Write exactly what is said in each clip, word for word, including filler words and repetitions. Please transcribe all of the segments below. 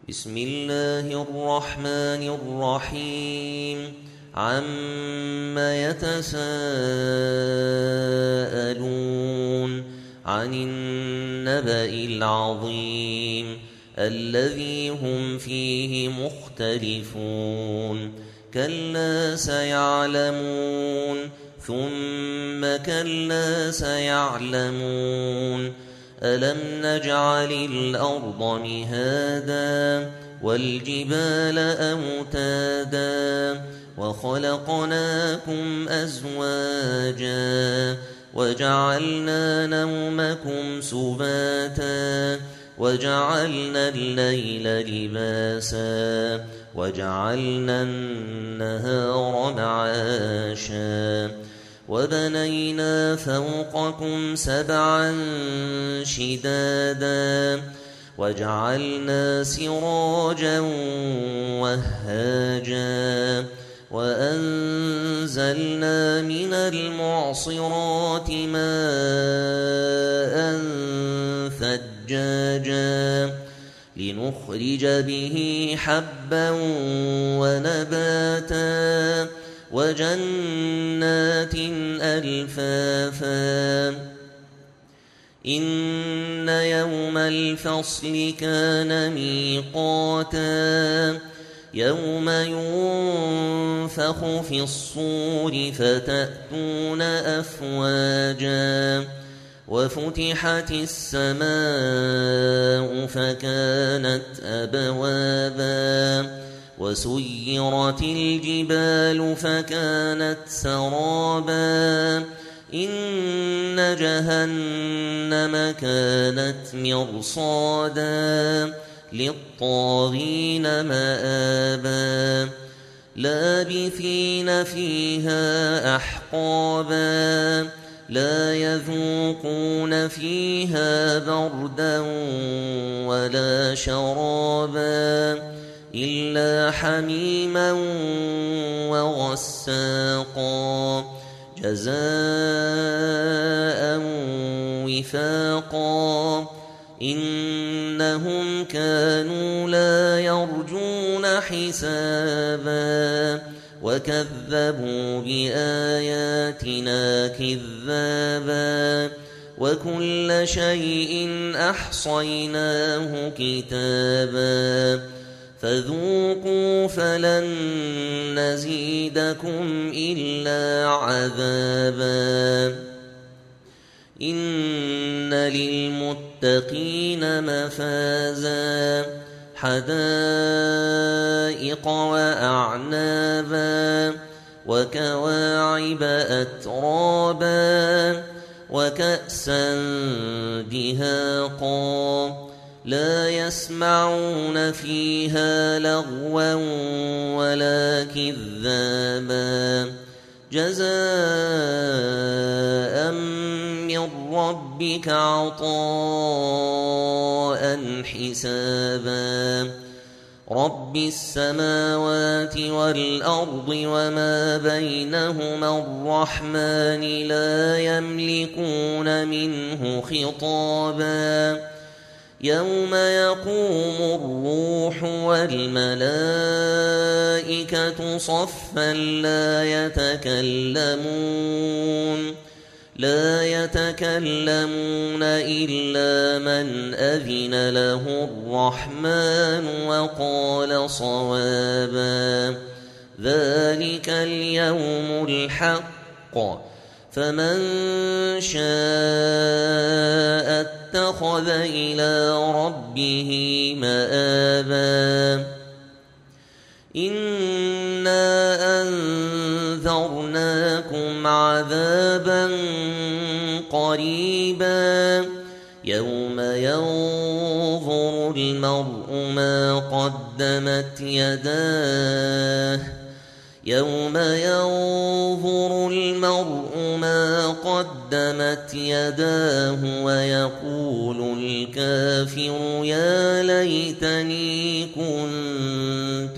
بسم الله الرحمن الرحيم عما يتساءلون عن النبأ العظيم الذي هم فيه مختلفون كلا سيعلمون ثم كلا سيعلمون ألم نجعل الأرض مهادا والجبال أوتادا وخلقناكم أزواجا وجعلنا نومكم سباتا وجعلنا الليل لباسا وجعلنا النهار معاشا وبنينا فوقكم سبعا شدادا وجعلنا سراجا وهاجا وأنزلنا من المعصرات ماء ثجاجا لنخرج به حبا ونباتا وجنات ألفافا إن يوم الفصل كان ميقاتا يوم ينفخ في الصور فتأتون أفواجا وفتحت السماء فكانت أبوابا وسيرت الجبال فكانت سرابا إن جهنم كانت مرصادا للطاغين مآبا لابثين فيها أحقابا لا يذوقون فيها بردا ولا شرابا إلا حميما وغساقا جزاء وفاقا إنهم كانوا لا يرجون حسابا وكذبوا بآياتنا كذابا وكل شيء أحصيناه كتابا فذوقوا فلن نزيدكم إلا عذابا إن للمتقين مفازا حدائق وأعنابا وكواعب أترابا وكأسا دهاقا لا يسمعون فيها لغوا ولا كذابا جزاء من ربك عطاء حسابا رب السماوات والأرض وما بينهما الرحمن لا يملكون منه خطابا يوم يقوم الروح والملائكة صفا لا يتكلمون لا يتكلمون إلا من أذن له الرحمن وقال صوابا ذلك اليوم الحق فمن شاء اتخذ إلى ربه مآبا إنا أنذرناكم عذابا قريبا يوم ينظر المرء ما قدمت يداه يوم ينظر المرء ما قدمت يداه ويقول الكافر يا ليتني كنت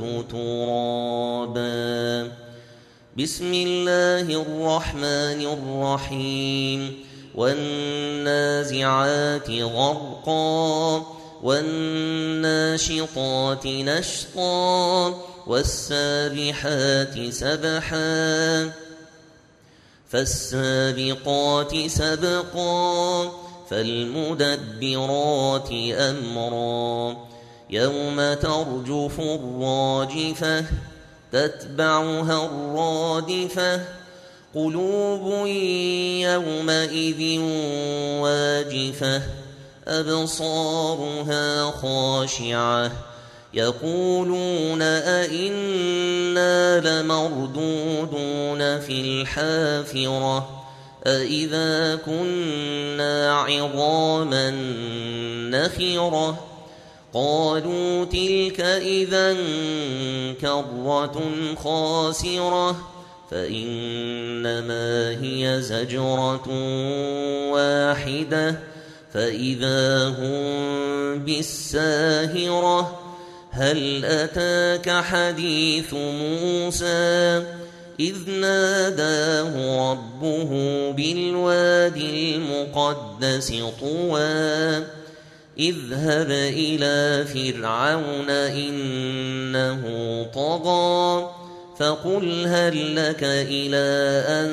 ترابا بسم الله الرحمن الرحيم والنازعات غرقا والناشطات نشطا والسابحات سبحا فالسابقات سبقا فالمدبرات أمرا يوم ترجف الراجفة تتبعها الرادفة قلوب يومئذ واجفة أبصارها خاشعة يقولون أئنا لمردودون في الحافرة أئذا كنا عظاما نخرة قالوا تلك إذا كرة خاسرة فإنما هي زجرة واحدة فإذا هم بالساهرة هل أتاك حديث موسى إذ ناداه ربه بالوادي المقدس طوى اذهب إلى فرعون إنه طغى فقل هل لك إلى أن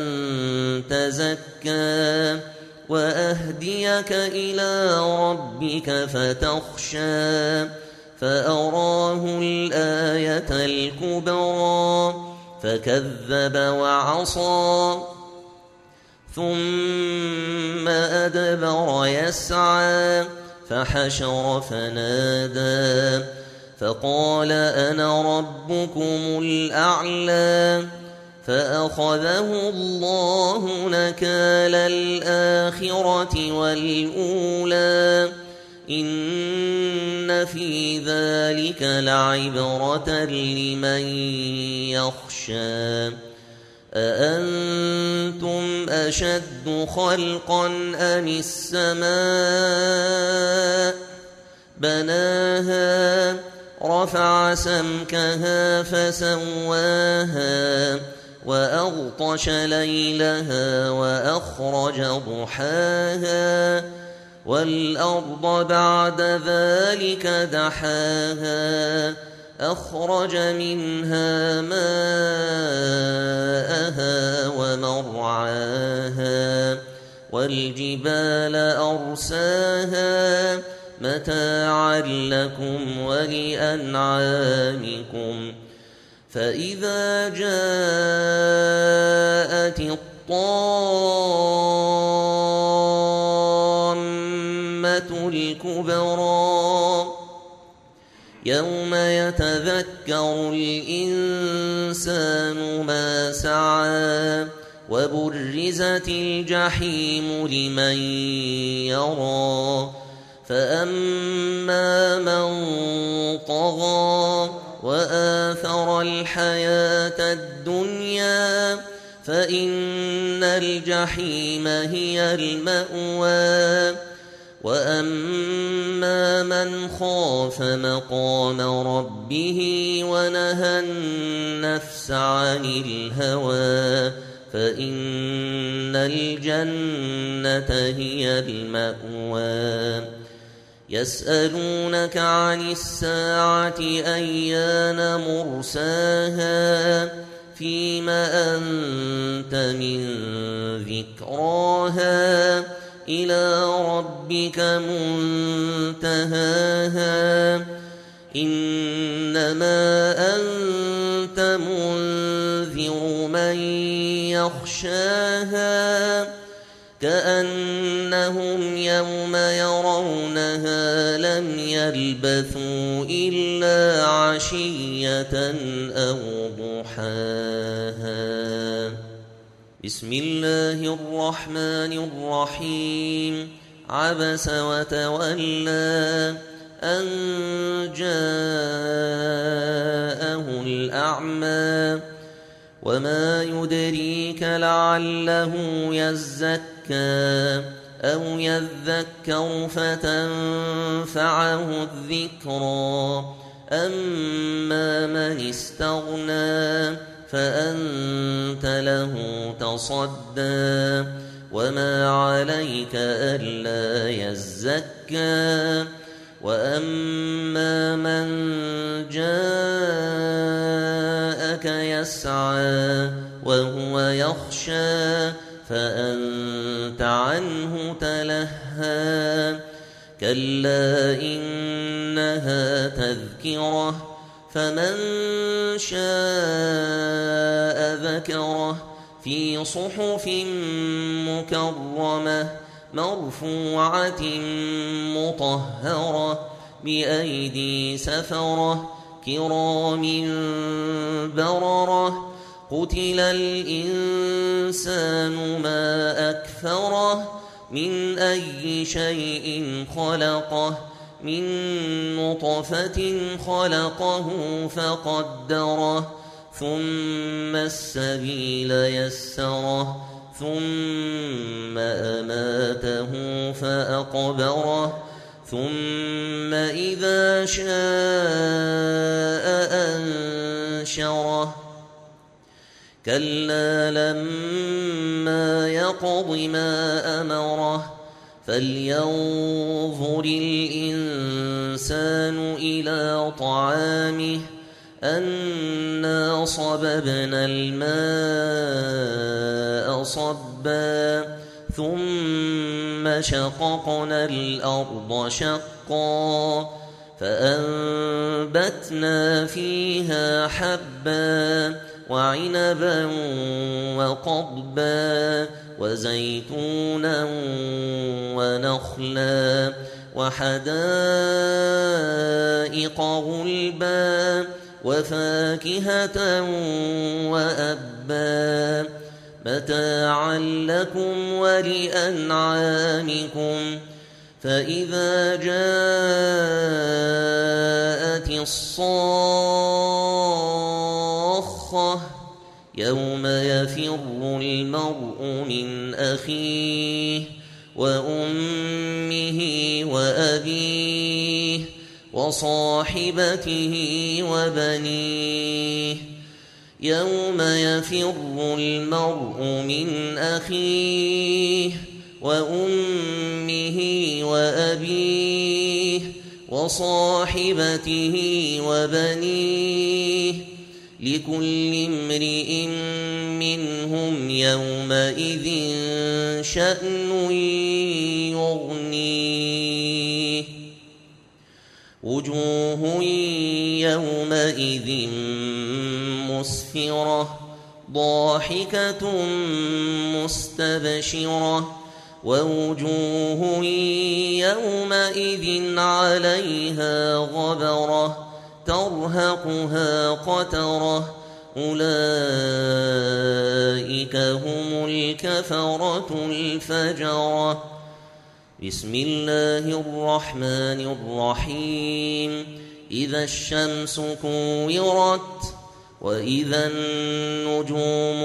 تزكى وأهديك إلى ربك فتخشى فأراه الآية الكبرى فكذب وعصى ثم أدبر يسعى فحشر فنادى فقال أنا ربكم الأعلى فأخذه الله نكال الآخرة والأولى إن في ذلك لعبرة لمن يخشى أأنتم أشد خلقا أم السماء بناها رفع سمكها فسواها وأغطش ليلها وأخرج ضحاها والأرض بعد ذلك دحاها أخرج منها ماءها ومرعاها والجبال أرساها متاعا لكم ولأنعامكم فإذا جاءت الطامة الكبرى يوم يتذكر الإنسان ما سعى وبرزت الجحيم لمن يرى فأما من طغى وآثر الحياة الدنيا فإن الجحيم هي المأوى وأما من خاف مقام ربه ونهى النفس عن الهوى فإن الجنة هي المأوى يسألونك عن الساعة أيان مرساها فيم أنت من ذكراها إلى ربك منتهاها إنما أنت منذر من يخشاها كأنهم يوم يرونها لم يلبثوا إلا عشية أو ضحاها بسم الله الرحمن الرحيم عبس وتولى أن جاءه الأعمى وما يدريك لعله يزكى أو يذكر فتنفعه الذكرى أما من استغنى فأنت له تصدى وما عليك ألا يزكى وأما من جاءك يسعى وهو يخشى فأنت عنه تلهى كلا إنها تذكرة فمن شاء ذكره في صحف مكرمة مرفوعة مطهرة بأيدي سفرة كرام بررة قتل الإنسان ما أكفره من أي شيء خلقه من نطفة خلقه فقدره ثم السبيل يسره ثم أماته فأقبره ثم إذا شاء أنشره كلا لما يقض ما أمره فلينظر الإنسان إلى طعامه أنا صببنا الماء صبا ثم شققنا الأرض شقا فأنبتنا فيها حبا وعنبا وقضبا وزيتونا ونخلا وحدائق غلبا وفاكهة وأبا متاعا لكم ولأنعامكم فإذا جاءت الصاخة يوم يفر المرء من أخيه وأمه وأبيه وصاحبته وبنيه يوم يفر المرء من أخيه وأمه وأبيه وصاحبته وبنيه لكل امرئ منهم يومئذ شأن يغنيه وجوه يومئذ مسفرة ضاحكة مستبشرة ووجوه يومئذ عليها غبرة ترهقها قترة أولئك هم الكفرة الفجرة بسم الله الرحمن الرحيم إذا الشمس كورت وإذا النجوم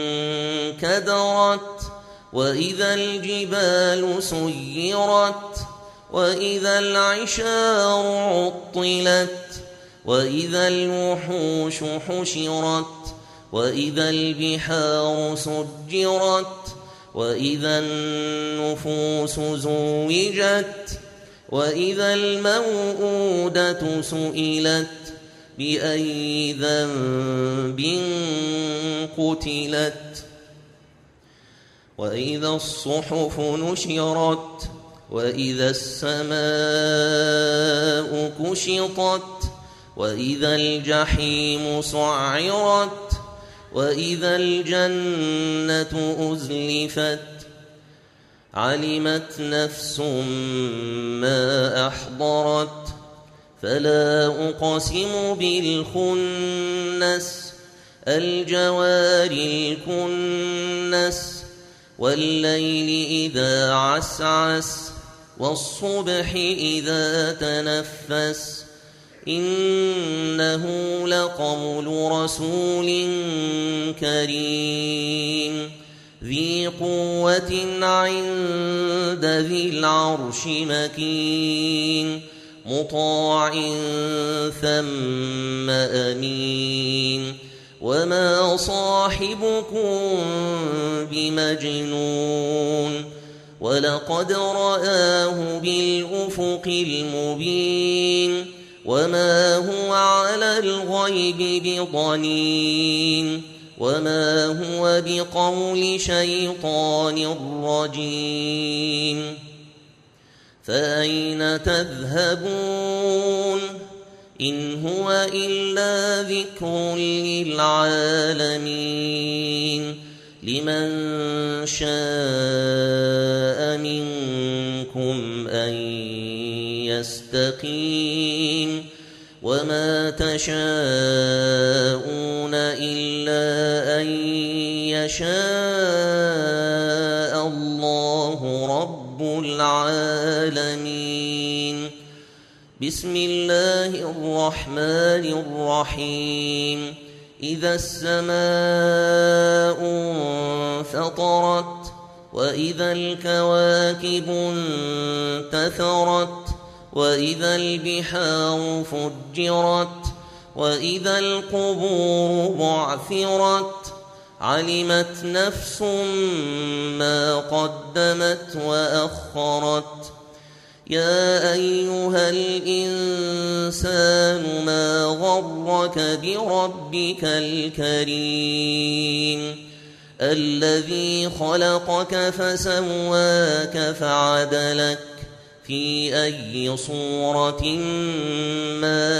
انكدرت وإذا الجبال سيرت وإذا العشار عطلت وإذا الوحوش حشرت وإذا البحار سجرت وإذا النفوس زوجت وإذا الموءودة سئلت بأي ذنب قتلت وإذا الصحف نشرت وإذا السماء كشطت وإذا الجحيم سعرت وإذا الجنة أزلفت علمت نفس ما أحضرت فلا أقسم بالخنس الجوار الكنس والليل إذا عسعس والصبح إذا تنفس إنه لقول رسول كريم ذي قوة عند ذي العرش مكين مطاع ثم أمين وما صاحبكم بمجنون ولقد رآه بالأفق المبين وما هو على الغيب بضنين وما هو بقول شيطان رجيم فأين تذهبون إن هو إلا ذكر للعالمين لمن شاء منكم أن يستقيم وما تشاءون إلا أن يشاء الله رب العالمين بسم الله الرحمن الرحيم إذا السماء انفطرت وإذا الكواكب انتثرت وإذا البحار فجرت وإذا القبور بعثرت علمت نفس ما قدمت وأخرت يا أيها الإنسان ما غرك بربك الكريم الذي خلقك فسواك فعدلك في أي صورة ما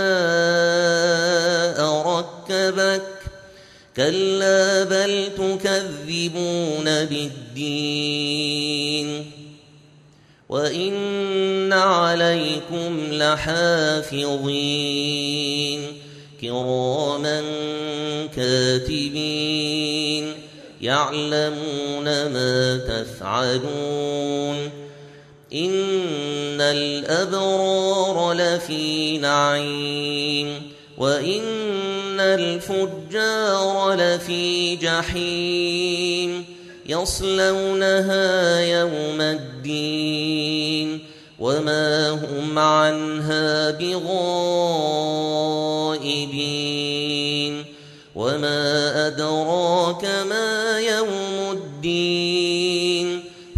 شاء ركبك كلا بل تكذبون بالدين وإن عليكم لحافظين كراما كاتبين يعلمون ما تفعلون إن الأبرار لفي نعيم وإن الفجار لفي جحيم يصلونها يوم الدين وما هم عنها بغائبين وما أدراك ما يوم الدين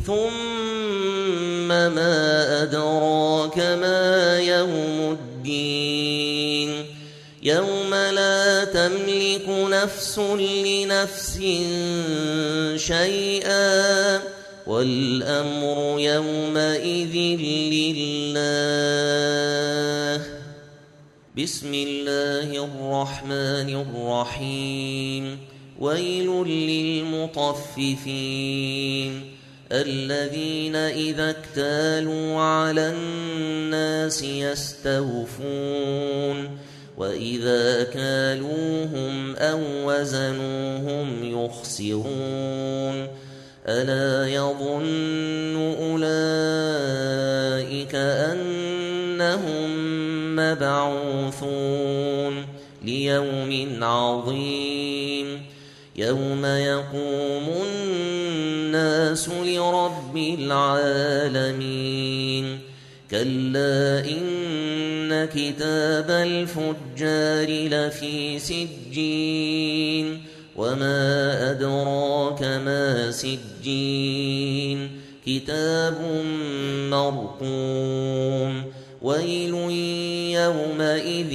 ثم ما أدراك ما يوم الدين يوم لا تملك نفس لنفس شيئا والأمر يومئذ لله بسم الله الرحمن الرحيم ويل للمطففين الذين إذا اكتالوا على الناس يستوفون وإذا كالوهم أو وزنوهم يخسرون ألا يظن أولئك أنهم مبعوثون ليوم عظيم يوم يقوم الناس لرب العالمين كلا إن كتاب الفجار لفي سجين وما أدراك ما سجين كتاب مرقوم ويل يومئذ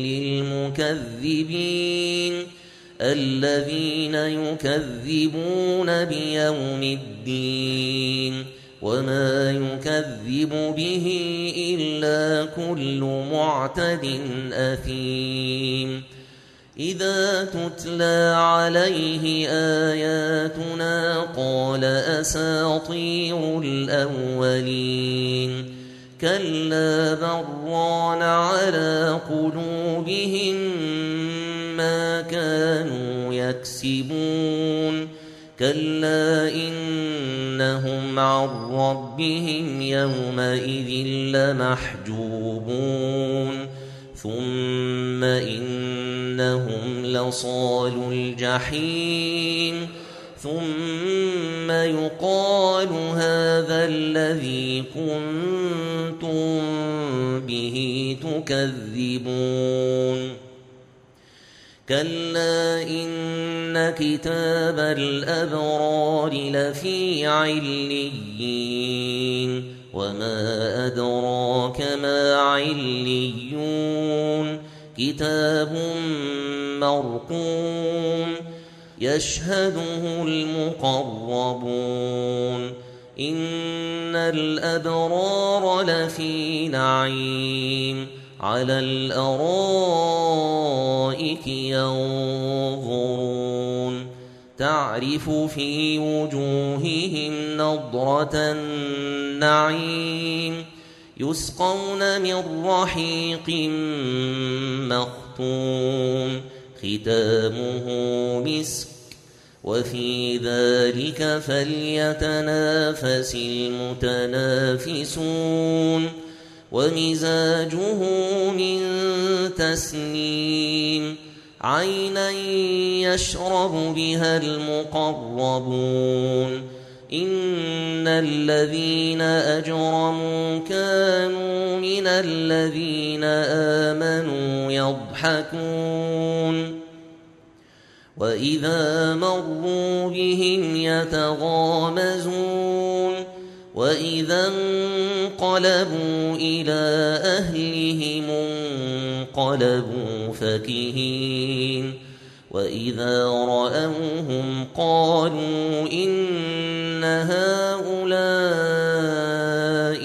للمكذبين الذين يكذبون بيوم الدين وما يكذب به إلا كل معتد أثيم إذا تتلى عليه آياتنا قال أساطير الأولين كلا بران على قلوبهم ما كانوا يكسبون كلا إنهم عن ربهم يومئذ لمحجوبون ثم إنهم لصالو الجحيم ثم يقال هذا الذي كنتم به تكذبون كلا إن كتاب الأبرار لفي عليين وما أدراك ما عليون كتاب مرقوم يشهده المقربون إن الأبرار لفي نعيم على الأرائك ينظرون تعرف في وجوههم نضرة النعيم يسقون من رحيق مختوم ختامه مسك وفي ذلك فليتنافس المتنافسون ومزاجه من تسنيم عينا يشرب بها المقربون إن الذين أجرموا كانوا من الذين آمنوا يضحكون وإذا مروا بهم يتغامزون وإذا انقلبوا إلى أهلهم انقلبوا فكهين وإذا رأوهم قالوا إن هؤلاء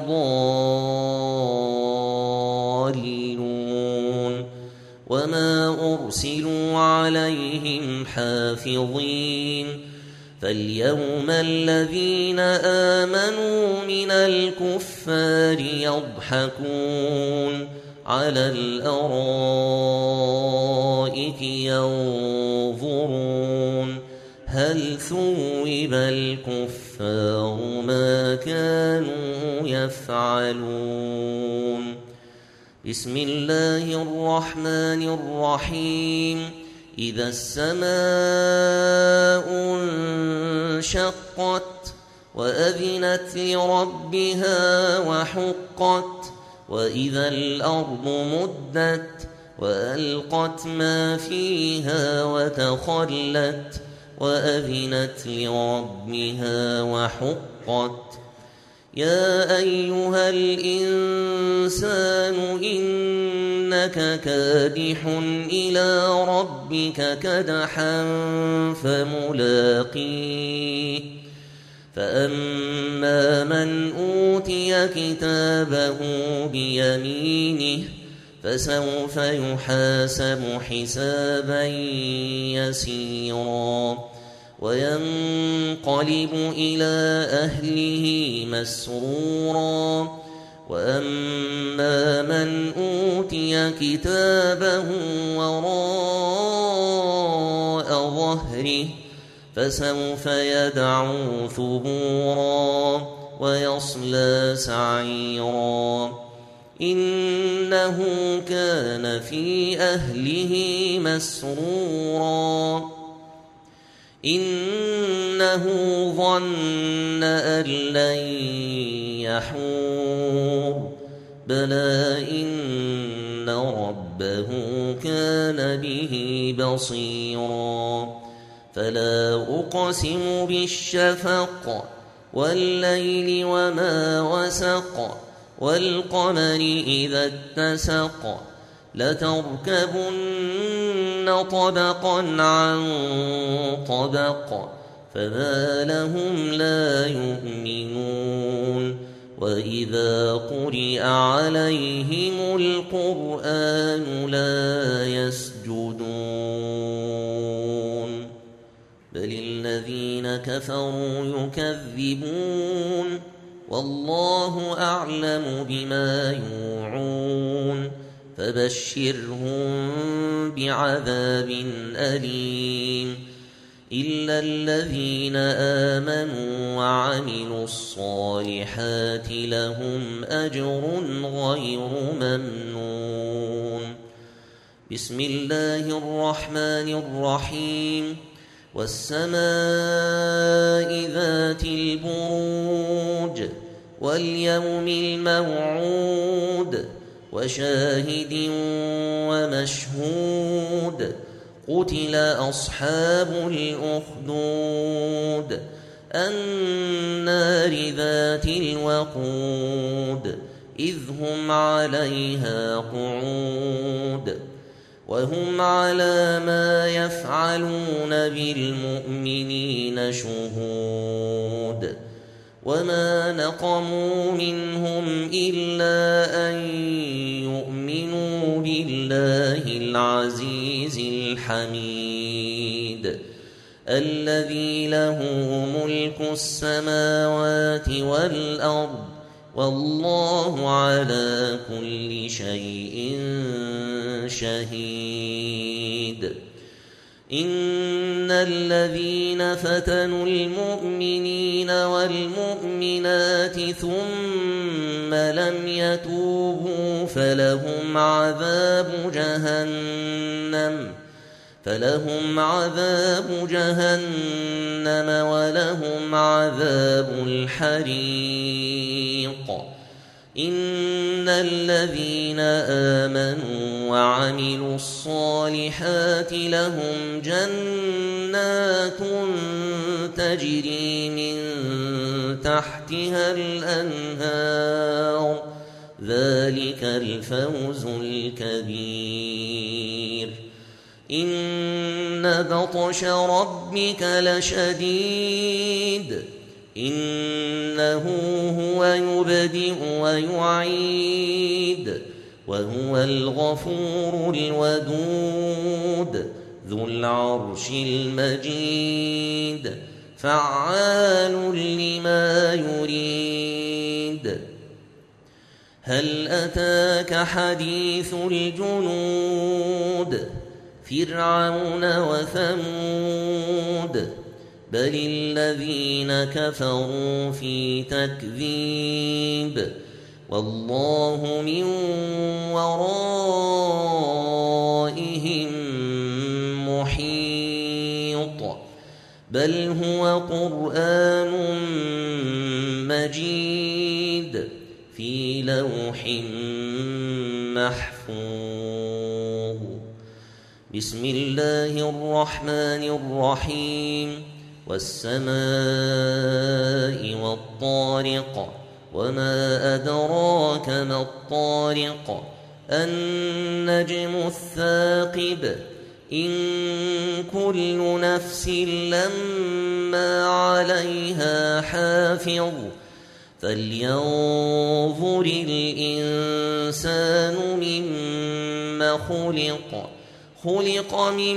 لضالون وما أرسلوا عليهم حافظين فاليوم الذين آمنوا من الكفار يضحكون على الأرائك ينظرون هل ثوب الكفار ما كانوا يفعلون بسم الله الرحمن الرحيم إذا السماء انشقت وأذنت لربها وحقت وإذا الأرض مدت وألقت ما فيها وتخلت وأذنت لربها وحقت يا أيها الإنسان إنك كادح إلى ربك كدحا فملاقيه فأما من أوتي كتابه بيمينه فسوف يحاسب حسابا يسيرا وينقلب إلى أهله مسرورا وأما من أوتي كتابه وراء ظهره فسوف يدعو ثبورا ويصلى سعيرا إنه كان في أهله مسرورا إنه ظن أن لن يحور بلى إن ربه كان به بصيرا فلا أقسم بالشفق والليل وما وسق والقمر إذا اتسق لتركبن طبقا عن طبق فما لهم لا يؤمنون وإذا قرئ عليهم القرآن لا يسجدون بل الذين كفروا يكذبون والله أعلم بما يوعون فبشرهم بعذاب أليم إلا الذين آمنوا وعملوا الصالحات لهم أجر غير ممنون بسم الله الرحمن الرحيم والسماء ذات البروج واليوم الموعود وشاهد ومشهود قتل أصحاب الأخدود النار ذات الوقود إذ هم عليها قعود وهم على ما يفعلون بالمؤمنين شهود وما نقموا منهم إلا أن يؤمنوا بالله العزيز الحميد الذي له ملك السماوات والأرض والله على كل شيء شهيد إن الذين فتنوا المؤمنين والمؤمنات ثم لم يتوبوا فلهم عذاب جهنم فلهم عذاب جهنم ولهم عذاب الحريق إن الذين آمنوا وعملوا الصالحات لهم جنات تجري من تحتها الأنهار ذلك الفوز الكبير إن بطش ربك لشديد إنه هو يبدئ ويعيد وهو الغفور الودود ذو العرش المجيد فعال لما يريد هل أتاك حديث الجنود فرعون وثمود بل الذين كفروا في تكذيب والله من ورائهم محيط بل هو قرآن مجيد في لوح محفوظ بسم الله الرحمن الرحيم والسماء والطارق وما أدراك ما الطارق النجم الثاقب إن كل نفس لما عليها حافظ فلينظر الإنسان مما خلق خلق من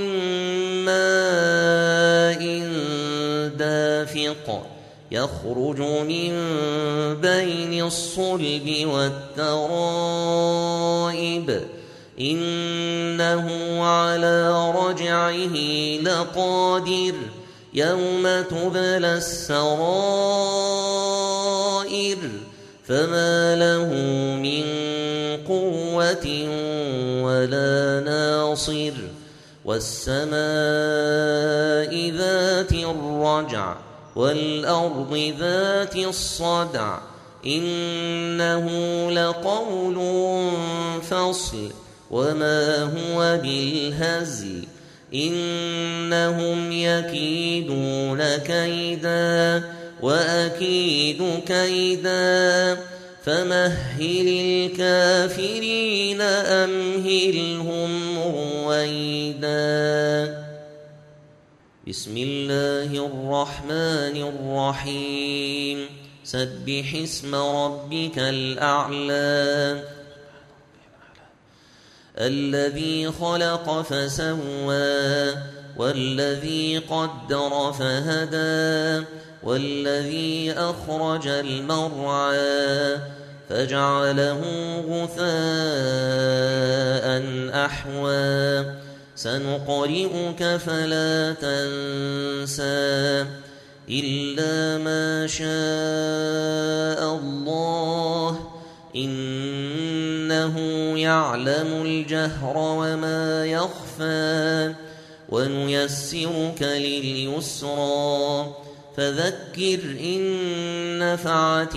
ماء دافق يخرج من بين الصلب والترائب إنه على رجعه لقادر يوم تبلى السرائر فما له من قوة ولا ناصر والسماء ذات الرجع والأرض ذات الصدع إنه لقول فصل وما هو بالهزل إنهم يكيدون كيدا وأكيد كيدا فمهل الكافرين أمهلهم رويدا بسم الله الرحمن الرحيم سبح اسم ربك الأعلى الذي خلق فسوى والذي قدر فهدى والذي أخرج المرعى فجعله غثاء أحوى سنقرئك فلا تنسى إلا ما شاء الله إنه يعلم الجهر وما يخفى ونيسرك لليسرى فذكر إن نفعت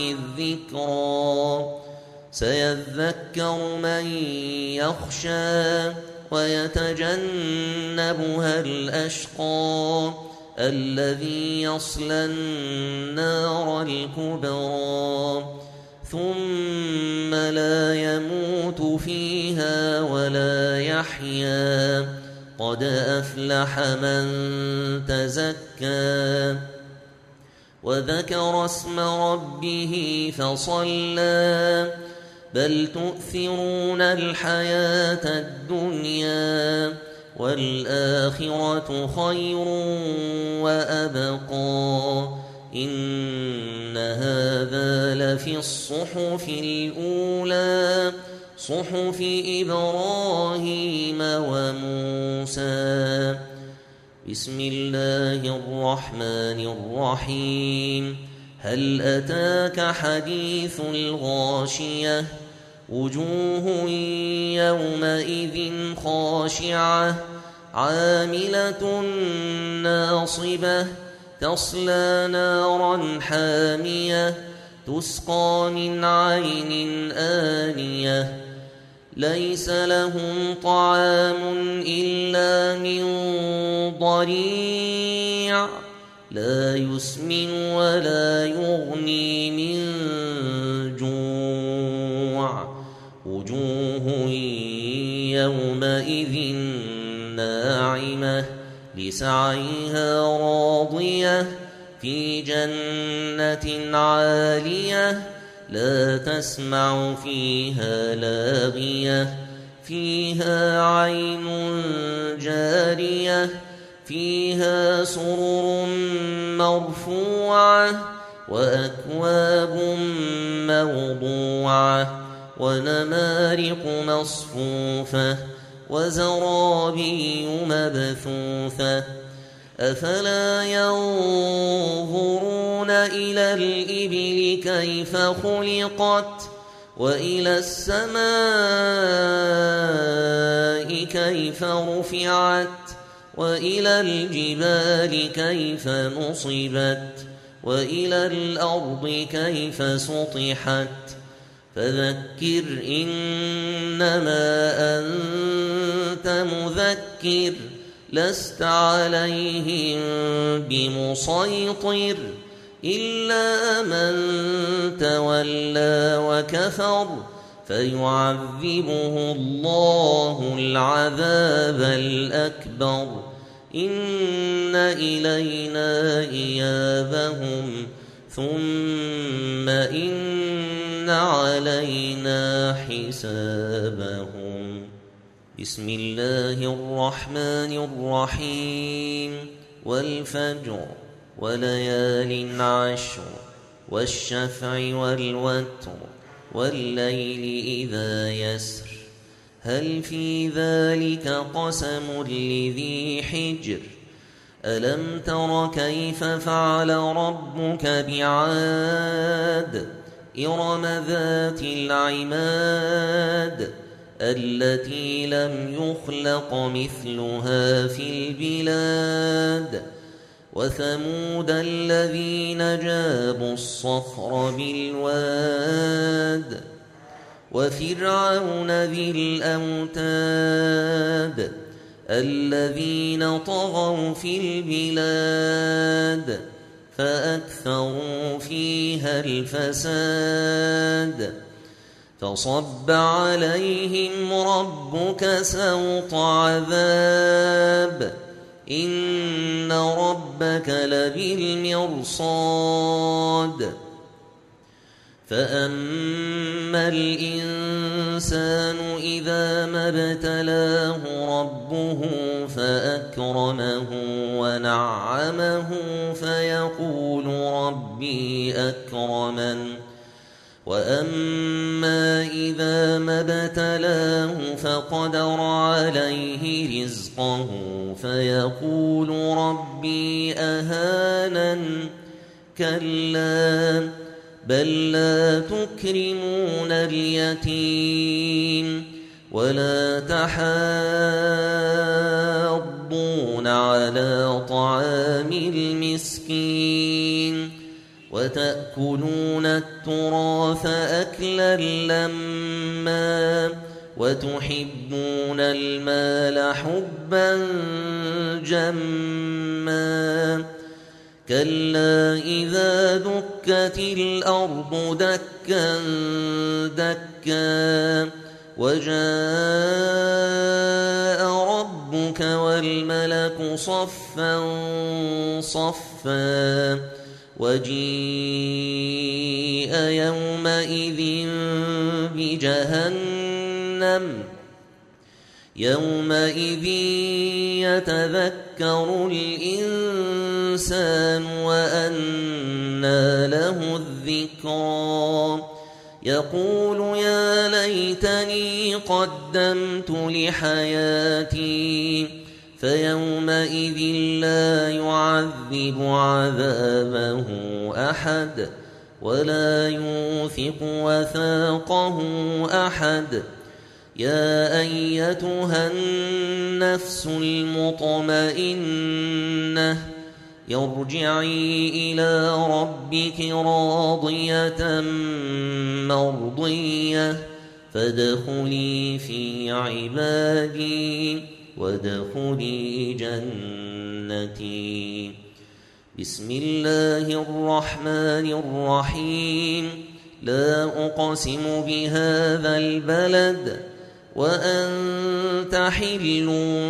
الذكرى سيذكر من يخشى ويتجنبها الأشقى الذي يصلى النار الكبرى ثم لا يموت فيها ولا يحيا قد أفلح من تزكى وذكر اسم ربه فصلى بل تؤثرون الحياة الدنيا والآخرة خير وأبقى إن هذا لفي الصحف الأولى صحف إبراهيم وموسى. بسم الله الرحمن الرحيم. هل أتاك حديث الغاشية وجوه يومئذ خاشعة عاملة ناصبة تصلى نارا حامية تسقى من عين آنية ليس لهم طعام إلا من ضريع لا يسمن ولا يغني من جوع وجوه يومئذ ناعمة لسعيها راضية في جنة عالية لا تسمع فيها لاغية فيها عين جارية فيها سرر مرفوعة وأكواب موضوعة ونمارق مصفوفة وزرابي مبثوثة أفلا ينظرون إلى الإبل كيف خلقت وإلى السماء كيف رفعت وإلى الجبال كيف نصبت وإلى الأرض كيف سطحت فذكر إنما أنت مذكر لست عليهم بمسيطر إلا من تولى وكفر فيعذبه الله العذاب الأكبر إن إلينا إيابهم ثم إن علينا حسابهم. بسم الله الرحمن الرحيم. والفجر وليال عشر والشفع والوتر والليل إذا يسر هل في ذلك قسم لذي حجر ألم تر كيف فعل ربك بعاد إرم ذات العماد التي لم يخلق مثلها في البلاد وثمود الذين جابوا الصخر بالواد وفرعون ذي الأوتاد الذين طغوا في البلاد فأكثروا فيها الفساد فصب عليهم ربك سوط عذاب إن ربك لبالمرصاد فأما الإنسان إذا ما ابتلاه ربه فأكرمه ونعمه فيقول ربي أكرمن وأما إذا ما ابتلاه فقدر عليه رزقه فيقول ربي أهانن كلا بل لا تكرمون اليتيم ولا تحاضون على طعام المسكين وتأكلون التراث أكلا لما وتحبون المال حبا جما كلا إذا دكت الأرض دكا دكا وجاء ربك والملك صفا صفا وجيء يومئذ بجهنم يومئذ يتذكر الإنسان وأنى له الذكرى يقول يا ليتني قدمت لحياتي فيومئذ لا يعذب عذابه أحد ولا يوثق وثاقه أحد يا أيتها النفس المطمئنة ارجعي إلى ربك راضية مرضية فادخلي في عبادي وادخلي جنتي بسم الله الرحمن الرحيم لا أقسم بهذا البلد وأنت حل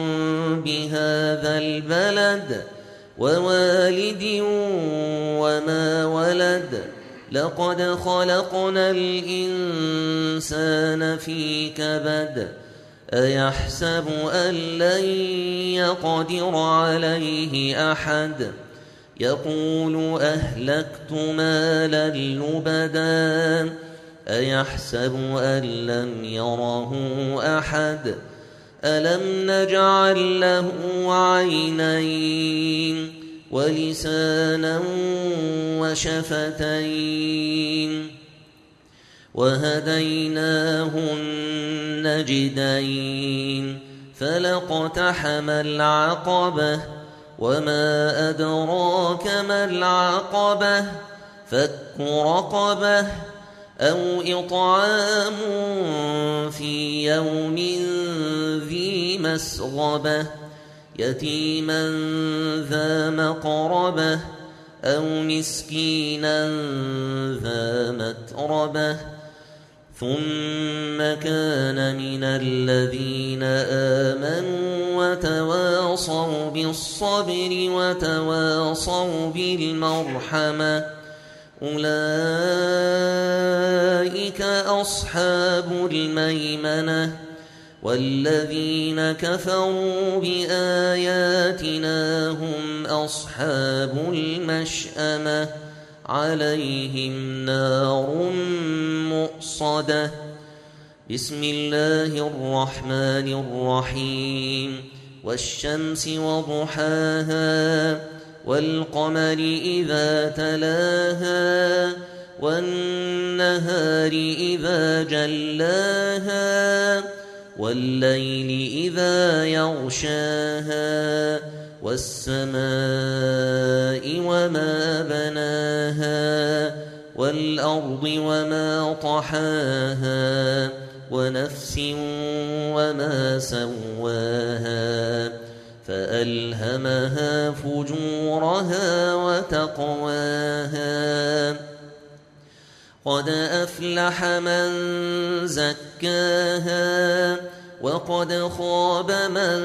بهذا البلد ووالد وما ولد لقد خلقنا الإنسان في كبد أيحسب أن لن يقدر عليه أحد يقول أهلكت مالا لبدا أيحسب أن لم يره أحد ألم نجعل له عينين ولسانا وشفتين وهديناه النجدين فلاقتحم العقبة وما أدراك ما العقبة فك رقبة أو إطعام في يوم ذي مسغبة يتيما ذا مقربة أو مسكينا ذا متربة ثم كان من الذين آمنوا وتواصوا بالصبر وتواصوا بالمرحمة أولئك أصحاب الميمنة والذين كفروا بآياتنا هم أصحاب المشأمة عليهم نار مؤصدة بسم الله الرحمن الرحيم والشمس وضحاها والقمر إذا تلاها والنهار إذا جلاها والليل إذا يغشاها والسماء وما بناها والأرض وما طحاها ونفس وما سواها فألهمها فجورها وتقواها قد أفلح من زكاها وقد خاب من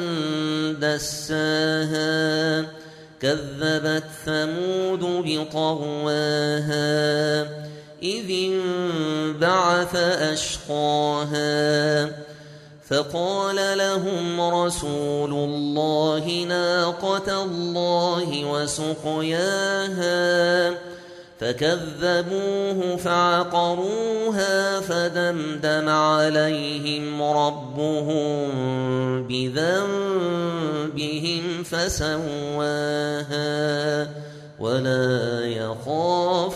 دساها كذبت ثمود بطغواها إذ انبعث أشقاها فقال لهم رسول الله ناقة الله وسقياها فكذبوه فعقروها فدمدم عليهم ربهم بذنبهم فسواها ولا يخاف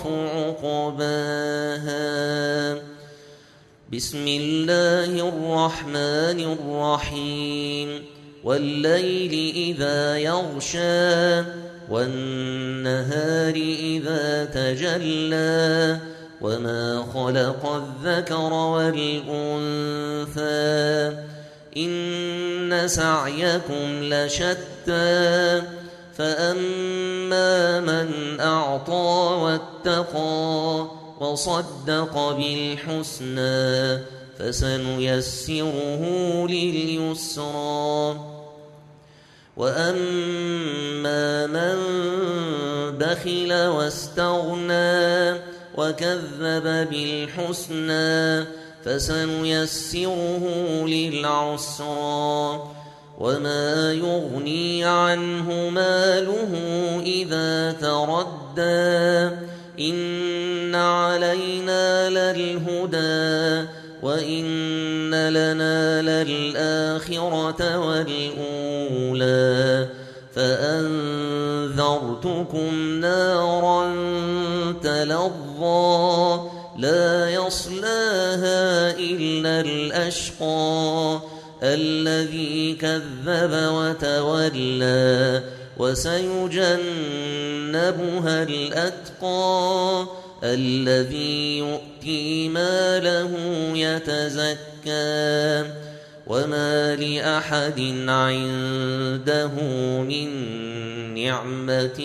عقباها بسم الله الرحمن الرحيم والليل إذا يغشى والنهار إذا تجلى وما خلق الذكر والأنثى إن سعيكم لشتى فأما من أعطى واتقى وصدق بالحسنى فسنيسره لليسرى وأما من بخل واستغنى وكذب بالحسنى فسنيسره للعسرى وما يغني عنه ماله إذا تردى إن علينا للهدى وإن لنا للآخرة والأولى فأنذرتكم نارا تلظى لا يصلاها إلا الأشقى الذي كذب وتولى وسيجنبها الأتقى الذي يؤتي ماله يتزكى وما لأحد عنده من نعمة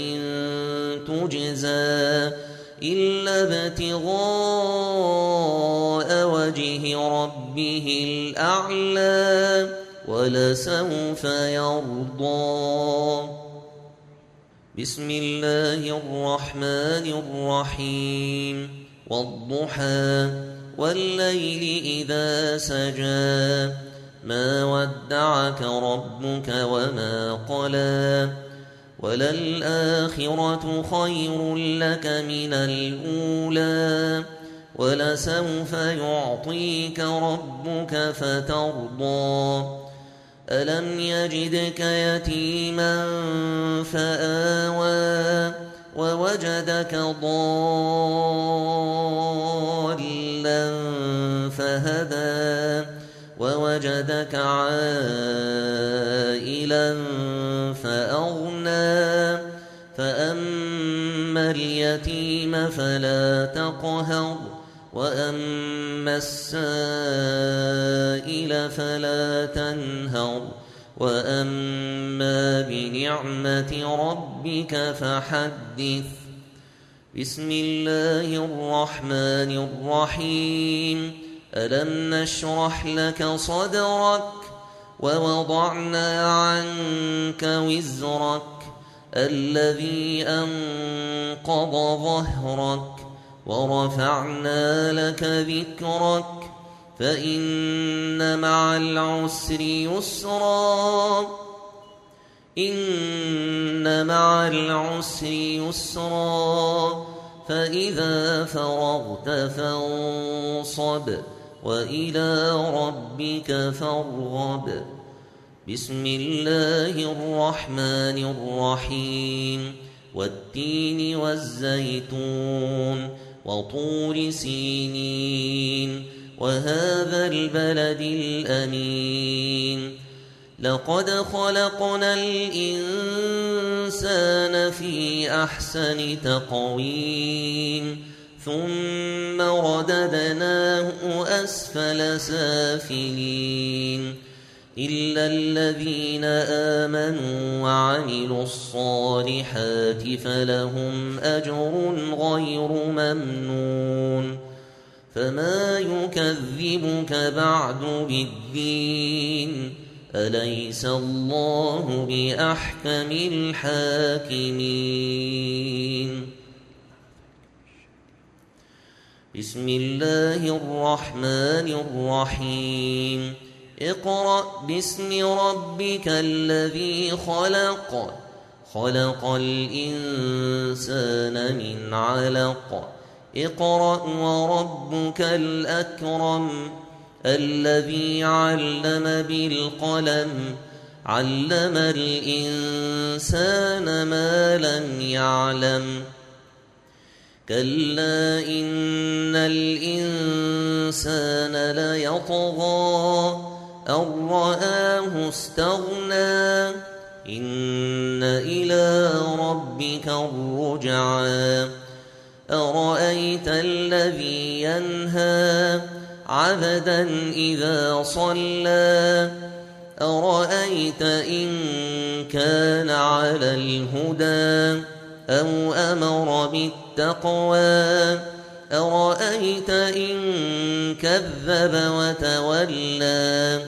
تجزى إلا ابتغاء وجه ربه الأعلى ولسوف يرضى. بسم الله الرحمن الرحيم والضحى والليل إذا سجى ما ودعك ربك وما قلى وللآخرة خير لك من الأولى ولسوف يعطيك ربك فترضى ألم يجدك يتيما فآوى ووجدك ضالا فهدى ووجدك عائلا فأغنى فأما اليتيم فلا تقهر وأما السائل فلا تنهر وأما بنعمة ربك فحدث. بسم الله الرحمن الرحيم ألم نشرح لك صدرك ووضعنا عنك وزرك الذي أنقض ظهرك ورفعنا لك ذكرك فإن مع العسر يسرا إن مع العسر يسرا فإذا فرغت فانصب وإلى ربك فارغب. بسم الله الرحمن الرحيم والتين والزيتون وطور سينين وهذا البلد الأمين لقد خلقنا الإنسان في أحسن تقويم ثم رددناه أسفل سافلين إلا الذين آمنوا وعملوا الصالحات فلهم أجر غير ممنون فما يكذبك بعد بالدين أليس الله بأحكم الحاكمين. بسم الله الرحمن الرحيم اقرأ باسم ربك الذي خلق خلق الإنسان من علق اقرأ وربك الأكرم الذي علم بالقلم علم الإنسان ما لم يعلم كلا إن الإنسان ليطغى أن رآه استغنى إن إلى ربك الرجعى أرأيت الذي ينهى عبدا إذا صلى أرأيت إن كان على الهدى أو أمر بالتقوى أرأيت إن كذب وتولى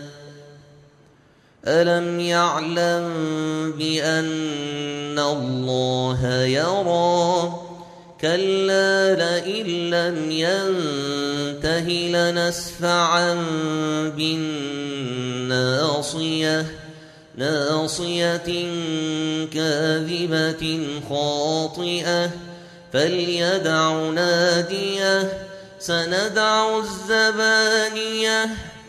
ألم يعلم بأن الله يرى كلا لئن لم ينته لنسفعا بالناصية ناصية كاذبة خاطئة فليدع ناديه سندع الزبانية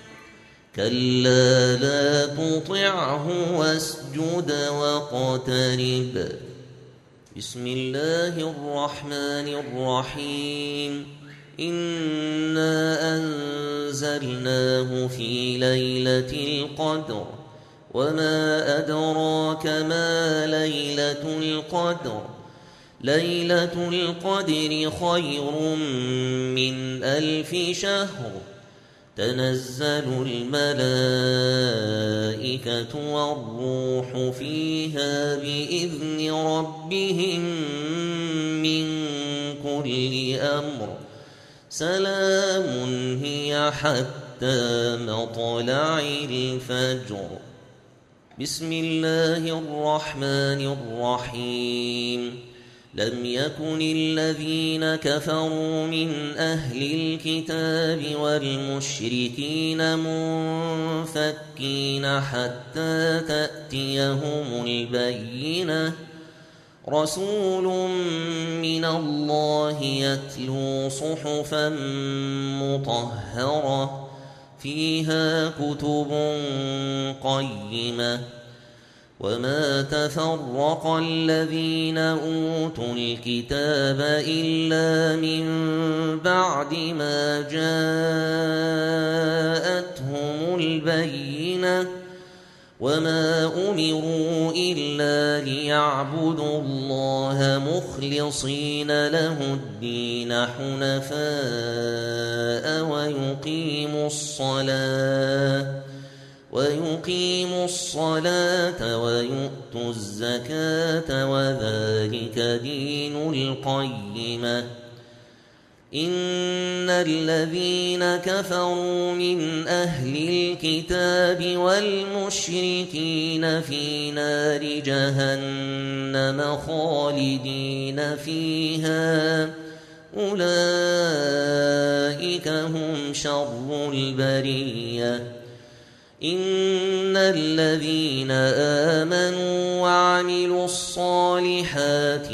كلا لا تطعه واسجد واقترب. بسم الله الرحمن الرحيم. إنا أنزلناه في ليلة القدر وما أدراك ما ليلة القدر ليلة القدر خير من ألف شهر تنزل الملائكة والروح فيها بإذن ربهم من كل أمر سلام هي حتى مطلع الفجر. بسم الله الرحمن الرحيم. لم يكن الذين كفروا من أهل الكتاب والمشركين منفكين حتى تأتيهم البينة رسول من الله يتلو صحفا مطهرة فيها كتب قيمة وما تفرق الذين أوتوا الكتاب إلا من بعد ما جاءتهم البينة وما أمروا إلا ليعبدوا الله مخلصين له الدين حنفاء ويقيموا الصلاة ويقيموا الصلاة ويؤتوا الزكاة وذلك دين القيمة. إن الذين كفروا من أهل الكتاب والمشركين في نار جهنم خالدين فيها أولئك هم شر البرية. إن الذين آمنوا وعملوا الصالحات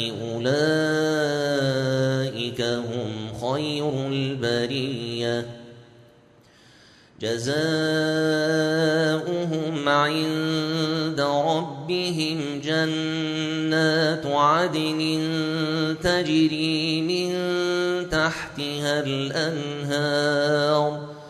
أولئك هم خير البرية جزاؤهم عند ربهم جنات عدن تجري من تحتها الأنهار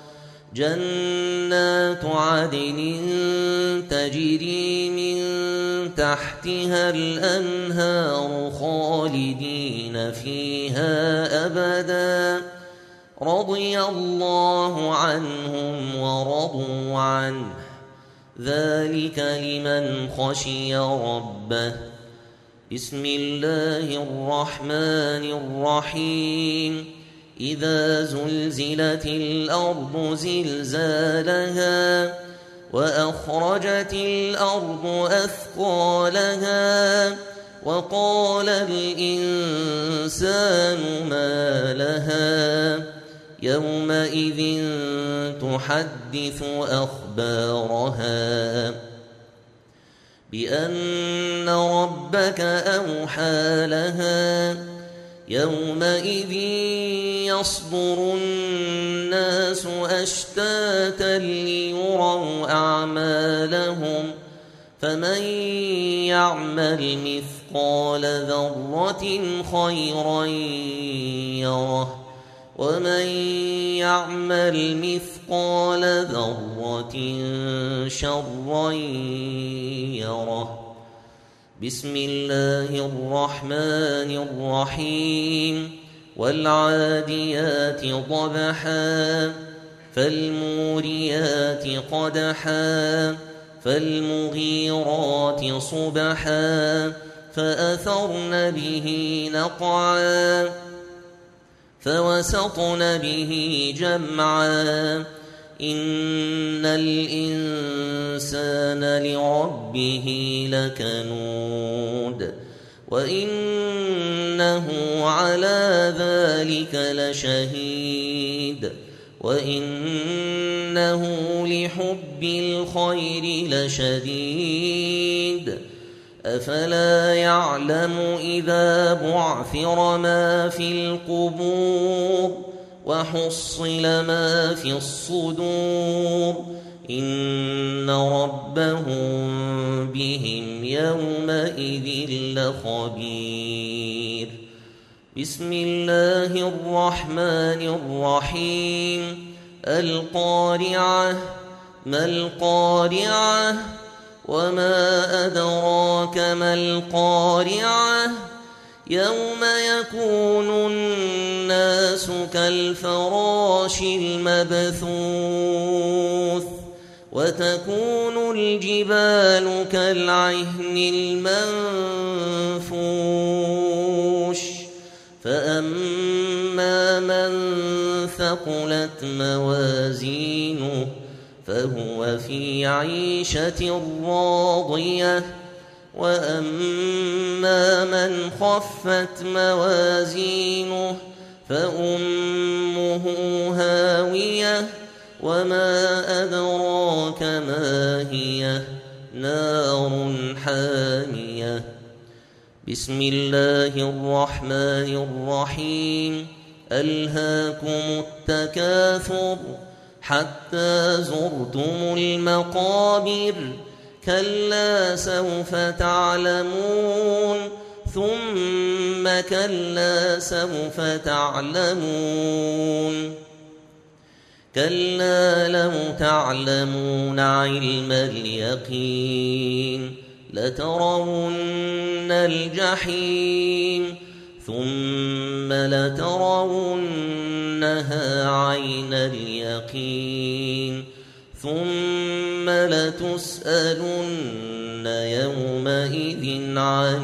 جنات عدن تجري من تحتها الأنهار خالدين فيها أبدا رضي الله عنهم ورضوا عنه ذلك لمن خشي ربه. بسم الله الرحمن الرحيم. إذا زلزلت الأرض زلزالها وأخرجت الأرض أثقالها وقال الإنسان ما لها يومئذ تحدث أخبارها بأن ربك أوحى لها يومئذ يصدر الناس أشتاتا ليروا أعمالهم فمن يعمل مثقال ذرة خيرا يره ومن يعمل مثقال ذرة شرا يره. بسم الله الرحمن الرحيم. والعاديات ضبحا فالموريات قدحا فالمغيرات صبحا فأثرن به نقعا فوسطن به جمعا إن الإنسان لربه لكنود وإنه على ذلك لشهيد وإنه لحب الخير لشديد أفلا يعلم إذا بعثر ما في القبور وحصل ما في الصدور إن ربهم بهم يومئذ لخبير. بسم الله الرحمن الرحيم. القارعة ما القارعة وما أدراك ما القارعة يوم يكون الناس كالفراش المبثوث وتكون الجبال كالعهن المنفوش فأما من ثقلت موازينه فهو في عيشة راضية وأما من خفت موازينه فأمه هاوية وما أدراك ما هي نار حامية. بسم الله الرحمن الرحيم. ألهاكم التكاثر حتى زرتم المقابر كلا سوف تعلمون ثم كلا سوف تعلمون كلا لو تعلمون علم اليقين لترون الجحيم ثم لترونها عين اليقين ثم لتسألن يومئذ عن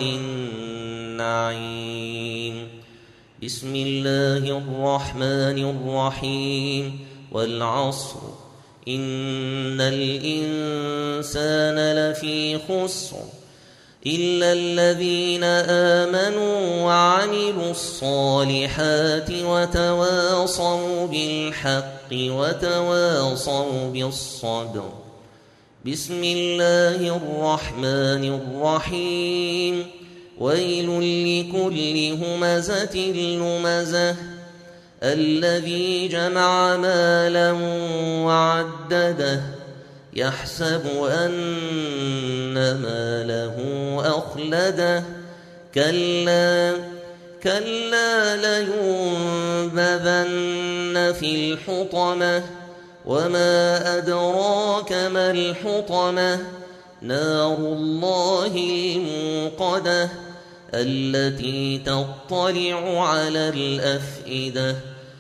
النعيم. بسم الله الرحمن الرحيم. والعصر إن الإنسان لفي خسر إلا الذين آمنوا وعملوا الصالحات وتواصوا بالحق وتواصوا بالصبر. بسم الله الرحمن الرحيم. ويل لكل همزة لمزة الذي جمع مالا وعدده يحسب أن ماله أخلده كلا كلا لينبذن في الحطمة وما أدراك ما الحطمة نار الله الموقدة التي تطلع على الأفئدة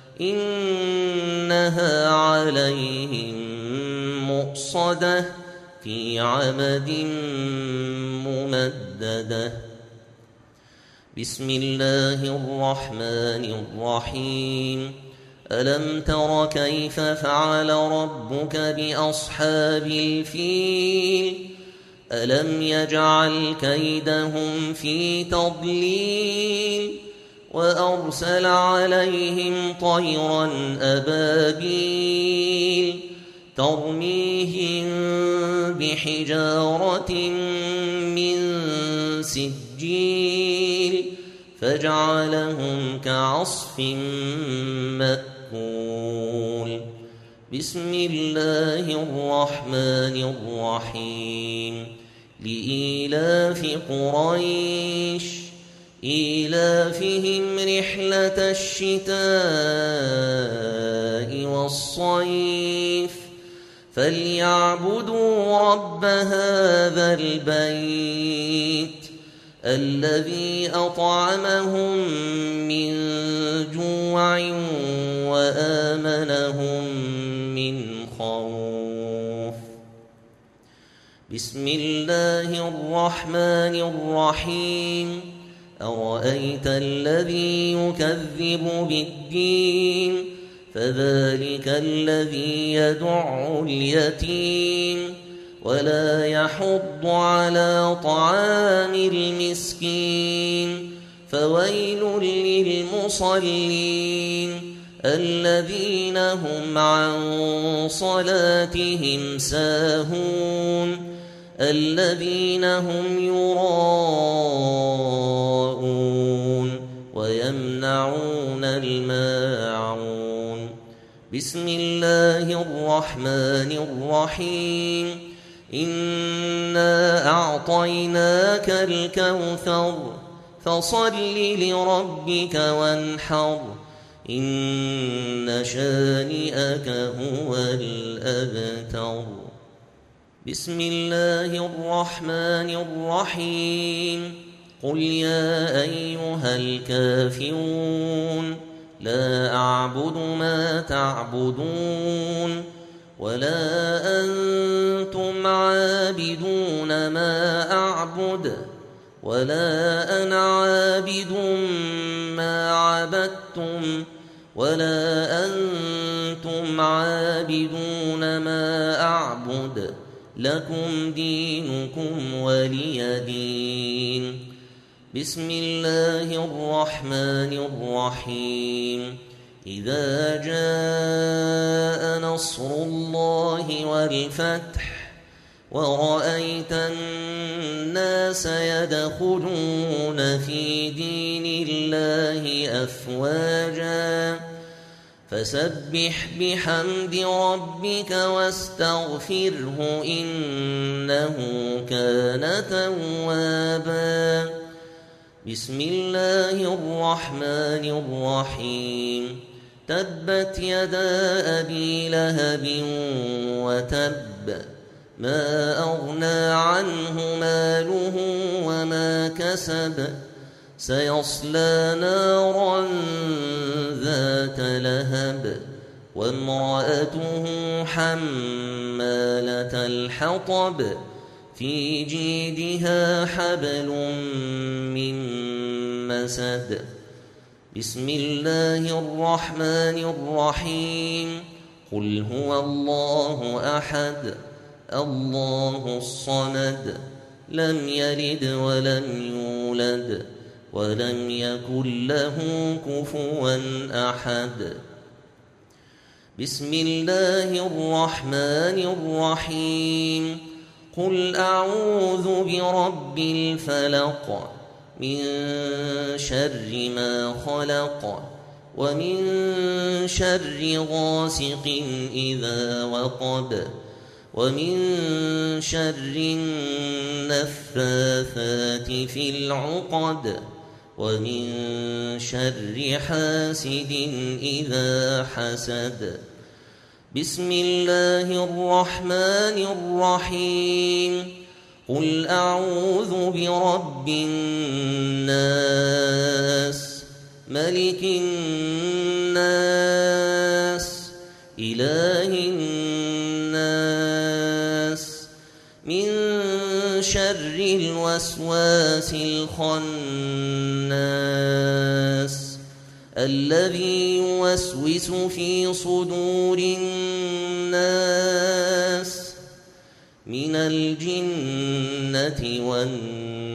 إنها عليهم مؤصدة في عمد ممددة. بسم الله الرحمن الرحيم. ألم تر كيف فعل ربك بأصحاب الفيل ألم يجعل كيدهم في تضليل وأرسل عليهم طيرا أبابيل ترميهم بحجارة من سجيل فجعلهم كعصف مأكول. بسم الله الرحمن الرحيم. لإيلاف قريش إيلافهم رحلة الشتاء والصيف فليعبدوا رب هذا البيت الذي أطعمهم من جوع وآمنهم من خوف. بسم الله الرحمن الرحيم. أرأيت الذي يكذب بالدين فذلك الذي يدع اليتيم ولا يحض على طعام المسكين فويل للمصلين الذين هم عن صلاتهم ساهون الذين هم يراءون ويمنعون الماعون. بسم الله الرحمن الرحيم. إنا أعطيناك الكوثر فصل لربك وانحر إن شانئك هو الأبتر. بسم الله الرحمن الرحيم. قل يا أيها الكافرون لا أعبد ما تعبدون ولا أنتم عابدون ما أعبد ولا أنا عابد ما عبدتم ولا أنتم عابدون ما أعبد لكم دينكم ولي دين. بسم الله الرحمن الرحيم. إذا جاء نصر الله والفتح ورأيت الناس يدخلون في دين الله أفواجا فسبح بحمد ربك واستغفره إنه كان توابا. بسم الله الرحمن الرحيم. تبت يدا أبي لهب وتب ما أغنى عنه ماله وما كسب سيصلى نارا ذات لهب وامرأته حمالة الحطب في جيدها حبل من مسد. بسم الله الرحمن الرحيم. قل هو الله أحد الله الصمد لم يلد ولم يولد ولم يكن له كفوا أحد. بسم الله الرحمن الرحيم. قل أعوذ برب الفلق من شر ما خلق ومن شر غاسق إذا وقب ومن شر النفاثات في العقد ومن شر حاسد إذا حسد. بسم الله الرحمن الرحيم. قل أعوذ برب الناس ملك الناس إله الناس من شر الوسواس الخناس الذي يوسوس في صدور الناس من الجنة والناس.